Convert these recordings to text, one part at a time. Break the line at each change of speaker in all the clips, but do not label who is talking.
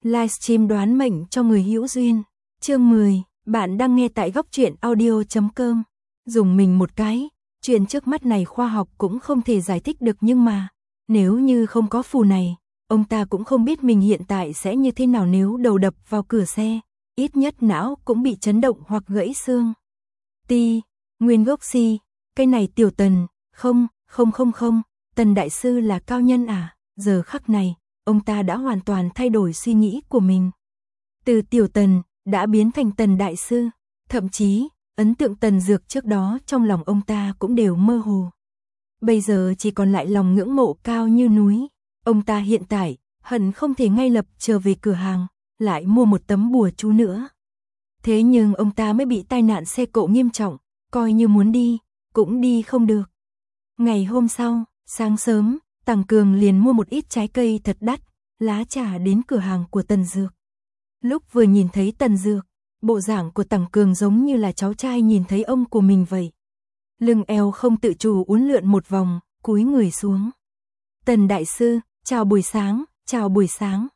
Livestream đoán mệnh cho người hữu duyên. Chương 10, bạn đang nghe tại góc truyện audio.com. Dùng mình một cái, chuyện trước mắt này khoa học cũng không thể giải thích được, nhưng mà nếu như không có phù này, ông ta cũng không biết mình hiện tại sẽ như thế nào nếu đầu đập vào cửa xe, ít nhất não cũng bị chấn động hoặc gãy xương. Nguyên gốc si, cái này Tiểu Tần, không, Tần đại sư là cao nhân à? Giờ khắc này, ông ta đã hoàn toàn thay đổi suy nghĩ của mình. Từ Tiểu Tần, đã biến thành Tần đại sư, thậm chí, ấn tượng Tần Dược trước đó trong lòng ông ta cũng đều mơ hồ. Bây giờ chỉ còn lại lòng ngưỡng mộ cao như núi. Ông ta hiện tại, hận không thể ngay lập trở về cửa hàng, lại mua một tấm bùa chú nữa. Thế nhưng ông ta mới bị tai nạn xe cộ nghiêm trọng, coi như muốn đi, cũng đi không được. Ngày hôm sau, sáng sớm, Tằng Cường liền mua một ít trái cây thật đắt, lá trà đến cửa hàng của Tần Dược. Lúc vừa nhìn thấy Tần Dược, bộ dạng của Tằng Cường giống như là cháu trai nhìn thấy ông của mình vậy. Lưng eo không tự chủ uốn lượn một vòng, cúi người xuống. Tần đại sư, chào buổi sáng.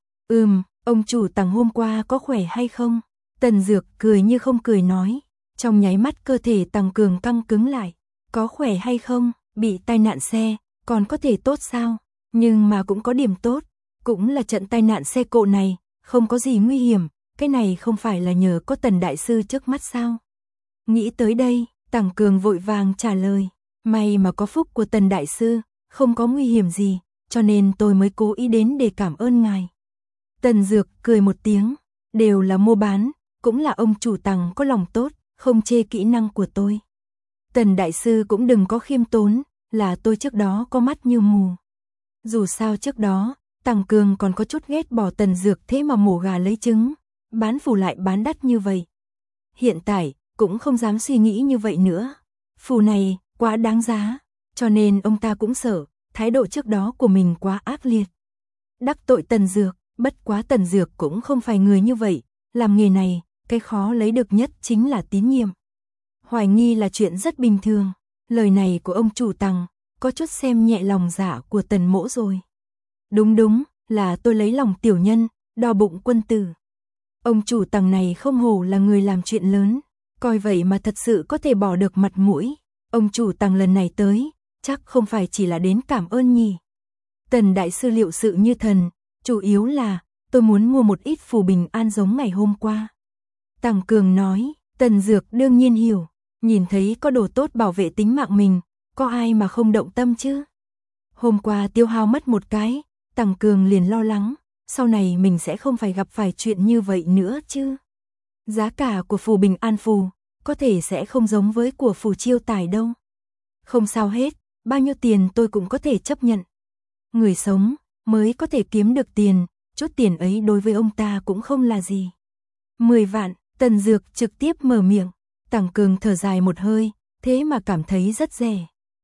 Ông chủ Tằng hôm qua có khỏe hay không? Tần Dược cười như không cười nói. Trong nháy mắt cơ thể Tằng Cường căng cứng lại. Có khỏe hay không? Bị tai nạn xe, còn có thể tốt sao? Nhưng mà cũng có điểm tốt, cũng là trận tai nạn xe cộ này, không có gì nguy hiểm, cái này không phải là nhờ có Tần đại sư trước mắt sao? Nghĩ tới đây, Tằng Cường vội vàng trả lời, may mà có phúc của Tần đại sư, không có nguy hiểm gì, cho nên tôi mới cố ý đến để cảm ơn ngài. Tần Dược cười một tiếng, đều là mua bán, cũng là ông chủ Tằng có lòng tốt, không chê kỹ năng của tôi. Tần đại sư cũng đừng có khiêm tốn, là tôi trước đó có mắt như mù. Dù sao trước đó, Tằng Cường còn có chút ghét bỏ Tần Dược thế mà mổ gà lấy trứng, bán phù lại bán đắt như vậy. Hiện tại, cũng không dám suy nghĩ như vậy nữa. Phù này, quá đáng giá, cho nên ông ta cũng sợ, thái độ trước đó của mình quá ác liệt. Đắc tội Tần Dược, bất quá Tần Dược cũng không phải người như vậy, làm nghề này, cái khó lấy được nhất chính là tín nhiệm. Hoài nghi là chuyện rất bình thường, lời này của ông chủ Tằng, có chút xem nhẹ lòng dạ của Tần mỗ rồi. Đúng, là tôi lấy lòng tiểu nhân, đo bụng quân tử. Ông chủ Tằng này không hổ là người làm chuyện lớn, coi vậy mà thật sự có thể bỏ được mặt mũi. Ông chủ Tằng lần này tới, chắc không phải chỉ là đến cảm ơn nhỉ. Tần đại sư liệu sự như thần, chủ yếu là, tôi muốn mua một ít phù bình an giống ngày hôm qua. Tằng Cường nói, Tần Dược đương nhiên hiểu, nhìn thấy có đồ tốt bảo vệ tính mạng mình, có ai mà không động tâm chứ. Hôm qua tiêu hao mất một cái, Tằng Cường liền lo lắng, sau này mình sẽ không phải gặp phải chuyện như vậy nữa chứ. Giá cả của phù bình an phù, có thể sẽ không giống với của phù chiêu tài đâu. Không sao hết, bao nhiêu tiền tôi cũng có thể chấp nhận. Người sống, mới có thể kiếm được tiền, chút tiền ấy đối với ông ta cũng không là gì. 10 vạn, Tần Dược trực tiếp mở miệng. Tằng Cường thở dài một hơi, thế mà cảm thấy rất rẻ.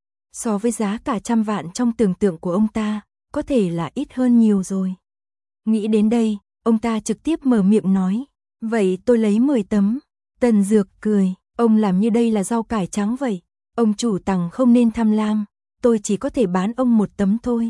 So với giá cả 100 vạn trong tưởng tượng của ông ta, có thể là ít hơn nhiều rồi. Nghĩ đến đây, ông ta trực tiếp mở miệng nói, vậy tôi lấy 10 tấm. Tần Dược cười, ông làm như đây là rau cải trắng vậy. Ông chủ Tằng không nên tham lam, tôi chỉ có thể bán ông 1 tấm thôi.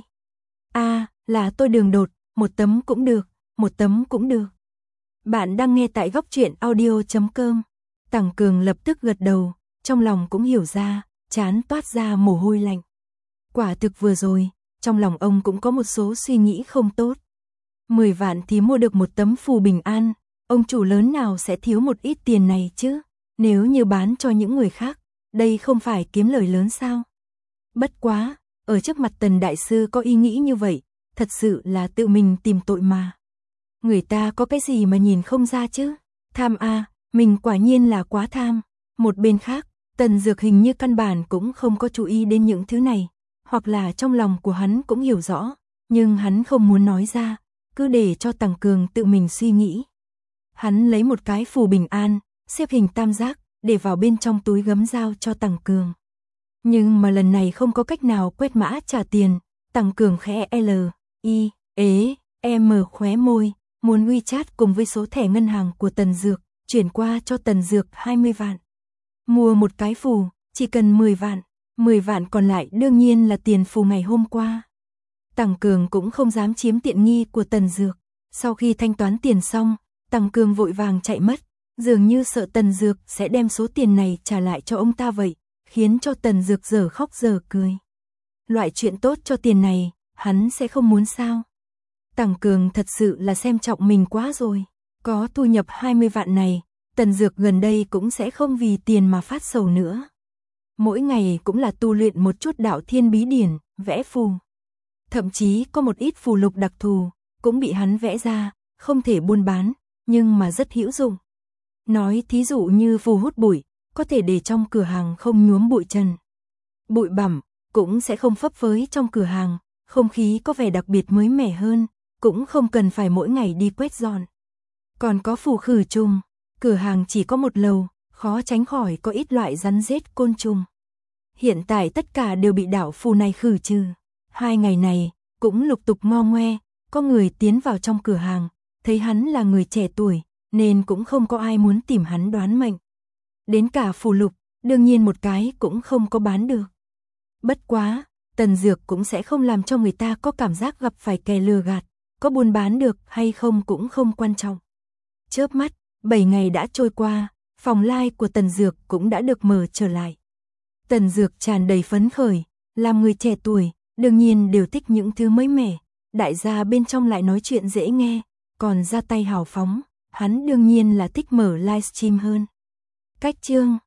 Là tôi đường đột, 1 tấm cũng được, 1 tấm cũng được. Bạn đang nghe tại góc truyện audio.com. Tằng Cường lập tức gật đầu, trong lòng cũng hiểu ra, trán toát ra mồ hôi lạnh. Quả thực vừa rồi, trong lòng ông cũng có một số suy nghĩ không tốt. 10 vạn thì mua được 1 tấm phù bình an, ông chủ lớn nào sẽ thiếu một ít tiền này chứ? Nếu như bán cho những người khác, đây không phải kiếm lời lớn sao? Bất quá, ở trước mặt Tần đại sư có ý nghĩ như vậy, thật sự là tự mình tìm tội mà. Người ta có cái gì mà nhìn không ra chứ? Tham mình quả nhiên là quá tham. Một bên khác, Tần Dược hình như căn bản cũng không có chú ý đến những thứ này, hoặc là trong lòng của hắn cũng hiểu rõ, nhưng hắn không muốn nói ra, cứ để cho Tằng Cường tự mình suy nghĩ. Hắn lấy một cái phù bình an, xếp hình tam giác, để vào bên trong túi gấm giao cho Tằng Cường. Nhưng mà lần này không có cách nào quét mã trả tiền, Tằng Cường khẽ khóe môi, muốn WeChat cùng với số thẻ ngân hàng của Tần Dược, chuyển qua cho Tần Dược 20 vạn. Mua một cái phù, chỉ cần 10 vạn, 10 vạn còn lại đương nhiên là tiền phù ngày hôm qua. Tằng Cường cũng không dám chiếm tiện nghi của Tần Dược, Sau khi thanh toán tiền xong, Tăng Cương vội vàng chạy mất, dường như sợ Tần Dược sẽ đem số tiền này trả lại cho ông ta vậy, khiến cho Tần Dược giờ khóc giờ cười. Loại chuyện tốt cho tiền này, hắn sẽ không muốn sao? Tăng Cường thật sự là xem trọng mình quá rồi. Có thu nhập 20 vạn này, Tần Dược gần đây cũng sẽ không vì tiền mà phát sầu nữa. Mỗi ngày cũng là tu luyện một chút đạo thiên bí điển, vẽ phù. Thậm chí có một ít phù lục đặc thù, cũng bị hắn vẽ ra, không thể buôn bán, nhưng mà rất hữu dụng. Nói thí dụ như phù hút bụi, có thể để trong cửa hàng không nhuốm bụi trần. Bụi bặm cũng sẽ không phấp phới trong cửa hàng, không khí có vẻ đặc biệt mới mẻ hơn, cũng không cần phải mỗi ngày đi quét dọn. Còn có phù khử trùng, cửa hàng chỉ có một lầu, khó tránh khỏi có ít loại rắn rết côn trùng. Hiện tại tất cả đều bị đảo phù này khử trừ. 2 ngày này, cũng lục tục ngo ngoe, có người tiến vào trong cửa hàng, thấy hắn là người trẻ tuổi, nên cũng không có ai muốn tìm hắn đoán mệnh. Đến cả phù lục, đương nhiên một cái cũng không có bán được. Bất quá, Tần Dược cũng sẽ không làm cho người ta có cảm giác gặp phải kẻ lừa gạt, có buôn bán được hay không cũng không quan trọng. Chớp mắt, 7 ngày đã trôi qua, phòng live của Tần Dược cũng đã được mở trở lại. Tần Dược tràn đầy phấn khởi, làm người trẻ tuổi, đương nhiên đều thích những thứ mới mẻ, đại gia bên trong lại nói chuyện dễ nghe, còn ra tay hào phóng, hắn đương nhiên là thích mở livestream hơn. Cách chương